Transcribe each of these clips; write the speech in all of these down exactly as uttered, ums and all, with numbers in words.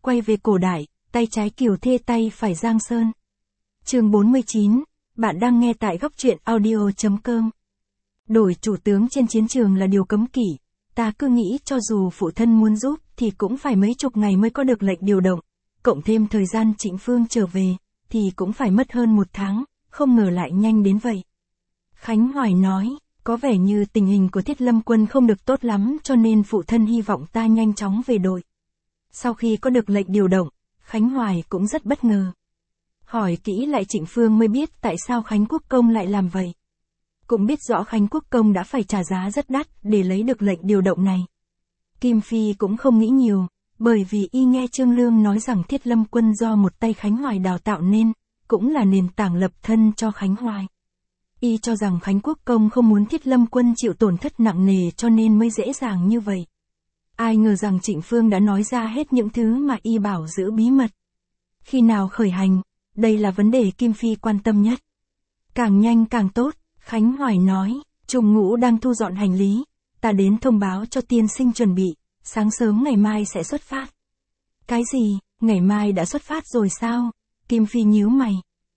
quay về cổ đại, tay trái Kiều Thê tay phải Giang Sơn. Chương bốn mươi chín, bạn đang nghe tại góc truyện audio chấm com. Đổi chủ tướng trên chiến trường là điều cấm kỵ, ta cứ nghĩ cho dù phụ thân muốn giúp thì cũng phải mấy chục ngày mới có được lệnh điều động, cộng thêm thời gian Trịnh Phương trở về, thì cũng phải mất hơn một tháng, không ngờ lại nhanh đến vậy. Khánh Hoài nói, có vẻ như tình hình của Thiết Lâm quân không được tốt lắm cho nên phụ thân hy vọng ta nhanh chóng về đội. Sau khi có được lệnh điều động, Khánh Hoài cũng rất bất ngờ. Hỏi kỹ lại Trịnh Phương mới biết tại sao Khánh Quốc Công lại làm vậy. Cũng biết rõ Khánh Quốc Công đã phải trả giá rất đắt để lấy được lệnh điều động này. Kim Phi cũng không nghĩ nhiều, bởi vì y nghe Trương Lương nói rằng Thiết Lâm quân do một tay Khánh Hoài đào tạo nên, cũng là nền tảng lập thân cho Khánh Hoài. Y cho rằng Khánh Quốc Công không muốn Thiết Lâm quân chịu tổn thất nặng nề cho nên mới dễ dàng như vậy. Ai ngờ rằng Trịnh Phương đã nói ra hết những thứ mà y bảo giữ bí mật. Khi nào khởi hành, đây là vấn đề Kim Phi quan tâm nhất. Càng nhanh càng tốt, Khánh Hoài nói, Trùng Ngũ đang thu dọn hành lý, ta đến thông báo cho tiên sinh chuẩn bị, sáng sớm ngày mai sẽ xuất phát. Cái gì, ngày mai đã xuất phát rồi sao? Kim Phi nhíu mày.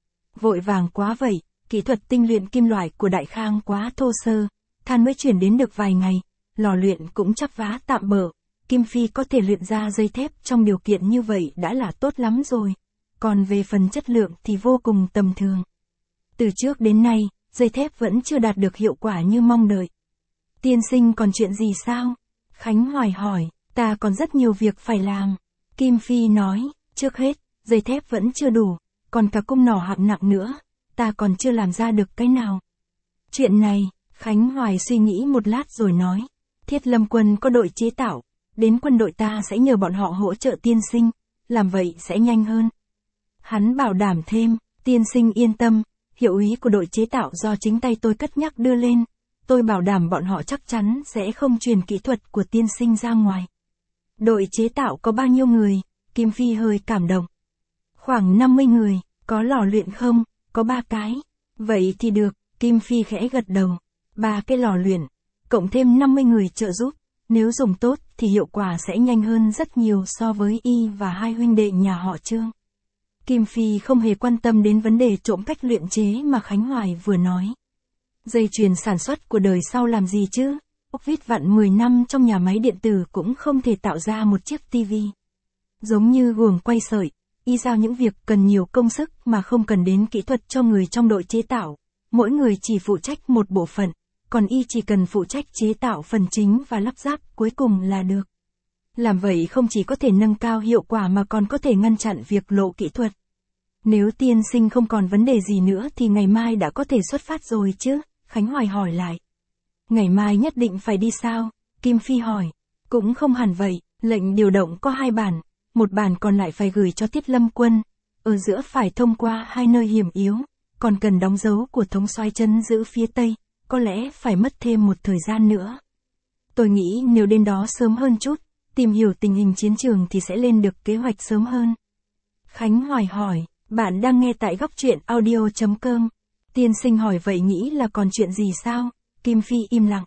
Vội vàng quá vậy, kỹ thuật tinh luyện kim loại của Đại Khang quá thô sơ, than mới chuyển đến được vài ngày, lò luyện cũng chắp vá tạm bợ. Kim Phi có thể luyện ra dây thép trong điều kiện như vậy đã là tốt lắm rồi, còn về phần chất lượng thì vô cùng tầm thường. Từ trước đến nay, dây thép vẫn chưa đạt được hiệu quả như mong đợi. Tiên sinh còn chuyện gì sao? Khánh Hoài hỏi, ta còn rất nhiều việc phải làm. Kim Phi nói, trước hết, dây thép vẫn chưa đủ, còn cả cung nỏ hạng nặng nữa, ta còn chưa làm ra được cái nào. Chuyện này, Khánh Hoài suy nghĩ một lát rồi nói, Thiết Lâm quân có đội chế tạo, đến quân đội ta sẽ nhờ bọn họ hỗ trợ tiên sinh, làm vậy sẽ nhanh hơn. Hắn bảo đảm thêm, tiên sinh yên tâm, hiệu úy của đội chế tạo do chính tay tôi cất nhắc đưa lên, tôi bảo đảm bọn họ chắc chắn sẽ không truyền kỹ thuật của tiên sinh ra ngoài. Đội chế tạo có bao nhiêu người? Kim Phi hơi cảm động. Khoảng năm mươi người, có lò luyện không? Có ba cái. Vậy thì được, Kim Phi khẽ gật đầu. Ba cái lò luyện, cộng thêm năm mươi người trợ giúp, nếu dùng tốt thì hiệu quả sẽ nhanh hơn rất nhiều so với y và hai huynh đệ nhà họ Trương. Kim Phi không hề quan tâm đến vấn đề trộm cách luyện chế mà Khánh Hoài vừa nói. Dây chuyền sản xuất của đời sau làm gì chứ? Ốc vít vặn mười năm trong nhà máy điện tử cũng không thể tạo ra một chiếc tivi. Giống như guồng quay sợi, y giao những việc cần nhiều công sức mà không cần đến kỹ thuật cho người trong đội chế tạo. Mỗi người chỉ phụ trách một bộ phận, còn y chỉ cần phụ trách chế tạo phần chính và lắp ráp cuối cùng là được. Làm vậy không chỉ có thể nâng cao hiệu quả mà còn có thể ngăn chặn việc lộ kỹ thuật. Nếu tiên sinh không còn vấn đề gì nữa thì ngày mai đã có thể xuất phát rồi chứ? Khánh Hoài hỏi lại. Ngày mai nhất định phải đi sao? Kim Phi hỏi. Cũng không hẳn vậy, lệnh điều động có hai bản, một bản còn lại phải gửi cho Thiết Lâm quân, ở giữa phải thông qua hai nơi hiểm yếu, còn cần đóng dấu của thống soái trấn giữ phía Tây, có lẽ phải mất thêm một thời gian nữa. Tôi nghĩ nếu đến đó sớm hơn chút, tìm hiểu tình hình chiến trường thì sẽ lên được kế hoạch sớm hơn. Khánh Hoài hỏi, bạn đang nghe tại góc truyện audio chấm com. Tiên sinh hỏi vậy nghĩ là còn chuyện gì sao? Kim Phi im lặng.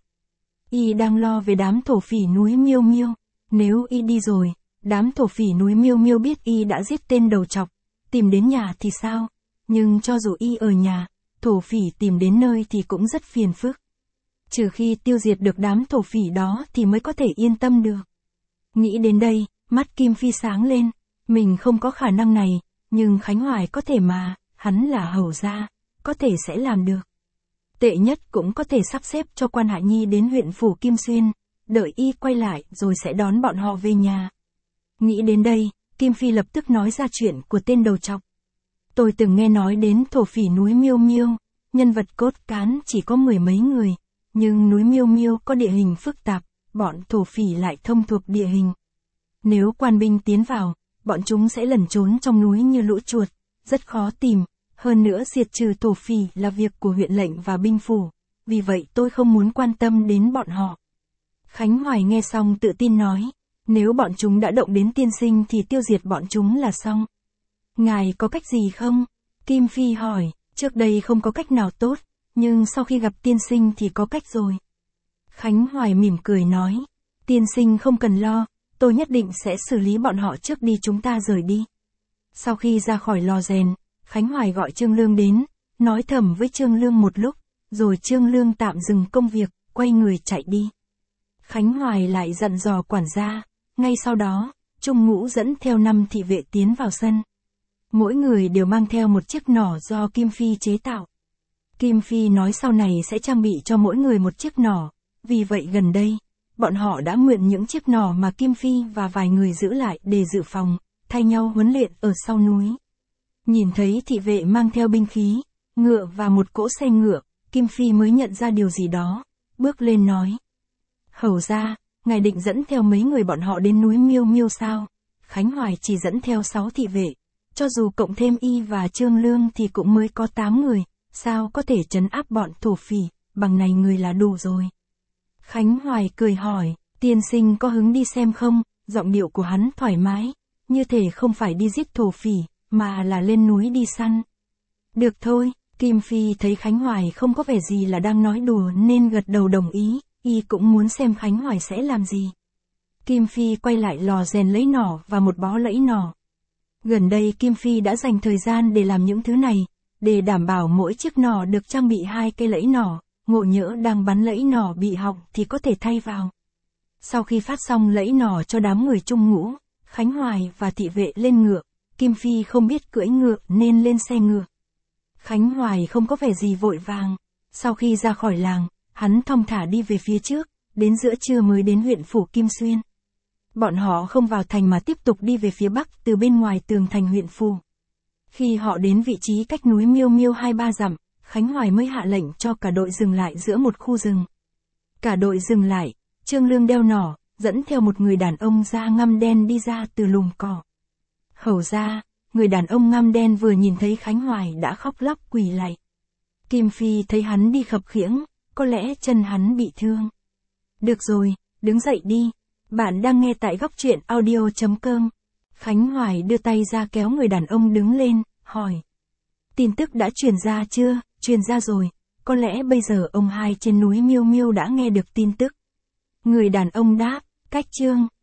Y đang lo về đám thổ phỉ núi Miêu Miêu. Nếu y đi rồi, đám thổ phỉ núi Miêu Miêu biết y đã giết tên đầu trọc, tìm đến nhà thì sao? Nhưng cho dù y ở nhà, thổ phỉ tìm đến nơi thì cũng rất phiền phức. Trừ khi tiêu diệt được đám thổ phỉ đó thì mới có thể yên tâm được. Nghĩ đến đây, mắt Kim Phi sáng lên. Mình không có khả năng này, nhưng Khánh Hoài có thể mà, hắn là hầu gia, có thể sẽ làm được. Tệ nhất cũng có thể sắp xếp cho quan Hạ Nhi đến huyện phủ Kim Xuyên, đợi y quay lại rồi sẽ đón bọn họ về nhà. Nghĩ đến đây, Kim Phi lập tức nói ra chuyện của tên đầu trọc. Tôi từng nghe nói đến thổ phỉ núi Miêu Miêu, nhân vật cốt cán chỉ có mười mấy người, nhưng núi Miêu Miêu có địa hình phức tạp, bọn thổ phỉ lại thông thuộc địa hình. Nếu quan binh tiến vào, bọn chúng sẽ lẩn trốn trong núi như lũ chuột, rất khó tìm, hơn nữa diệt trừ thổ phỉ là việc của huyện lệnh và binh phủ, vì vậy tôi không muốn quan tâm đến bọn họ. Khánh Hoài nghe xong tự tin nói, nếu bọn chúng đã động đến tiên sinh thì tiêu diệt bọn chúng là xong. Ngài có cách gì không? Kim Phi hỏi, trước đây không có cách nào tốt, nhưng sau khi gặp tiên sinh thì có cách rồi. Khánh Hoài mỉm cười nói, tiên sinh không cần lo, tôi nhất định sẽ xử lý bọn họ trước đi chúng ta rời đi. Sau khi ra khỏi lò rèn, Khánh Hoài gọi Trương Lương đến, nói thầm với Trương Lương một lúc, rồi Trương Lương tạm dừng công việc, quay người chạy đi. Khánh Hoài lại dặn dò quản gia, ngay sau đó, Trung Ngũ dẫn theo năm thị vệ tiến vào sân. Mỗi người đều mang theo một chiếc nỏ do Kim Phi chế tạo. Kim Phi nói sau này sẽ trang bị cho mỗi người một chiếc nỏ, vì vậy gần đây, bọn họ đã mượn những chiếc nỏ mà Kim Phi và vài người giữ lại để dự phòng, thay nhau huấn luyện ở sau núi. Nhìn thấy thị vệ mang theo binh khí, ngựa và một cỗ xe ngựa, Kim Phi mới nhận ra điều gì đó, bước lên nói. Hầu ra, ngài định dẫn theo mấy người bọn họ đến núi Miêu Miêu sao? Khánh Hoài chỉ dẫn theo sáu thị vệ, cho dù cộng thêm y và Trương Lương thì cũng mới có tám người, sao có thể trấn áp bọn thổ phỉ, bằng này người là đủ rồi. Khánh Hoài cười hỏi, tiên sinh có hứng đi xem không? Giọng điệu của hắn thoải mái, như thể không phải đi giết thổ phỉ, mà là lên núi đi săn. Được thôi, Kim Phi thấy Khánh Hoài không có vẻ gì là đang nói đùa nên gật đầu đồng ý, y cũng muốn xem Khánh Hoài sẽ làm gì. Kim Phi quay lại lò rèn lấy nỏ và một bó lẫy nỏ. Gần đây Kim Phi đã dành thời gian để làm những thứ này, để đảm bảo mỗi chiếc nỏ được trang bị hai cây lẫy nỏ, ngộ nhỡ đang bắn lẫy nỏ bị hỏng thì có thể thay vào. Sau khi phát xong lẫy nỏ cho đám người Trung Ngũ, Khánh Hoài và thị vệ lên ngựa, Kim Phi không biết cưỡi ngựa nên lên xe ngựa. Khánh Hoài không có vẻ gì vội vàng, sau khi ra khỏi làng, hắn thong thả đi về phía trước, đến giữa trưa mới đến huyện phủ Kim Xuyên. Bọn họ không vào thành mà tiếp tục đi về phía bắc từ bên ngoài tường thành huyện phủ. Khi họ đến vị trí cách núi Miêu Miêu hai ba dặm, Khánh Hoài mới hạ lệnh cho cả đội dừng lại giữa một khu rừng. Cả đội dừng lại, Trương Lương đeo nỏ, dẫn theo một người đàn ông da ngăm đen đi ra từ lùm cỏ. Hầu ra, người đàn ông ngăm đen vừa nhìn thấy Khánh Hoài đã khóc lóc quỳ lạy. Kim Phi thấy hắn đi khập khiễng, có lẽ chân hắn bị thương. Được rồi, đứng dậy đi. Bạn đang nghe tại góc truyện audio chấm com. Khánh Hoài đưa tay ra kéo người đàn ông đứng lên, hỏi. Tin tức đã truyền ra chưa? Truyền ra rồi. Có lẽ bây giờ ông hai trên núi Miêu Miêu đã nghe được tin tức. Người đàn ông đáp, cách chương.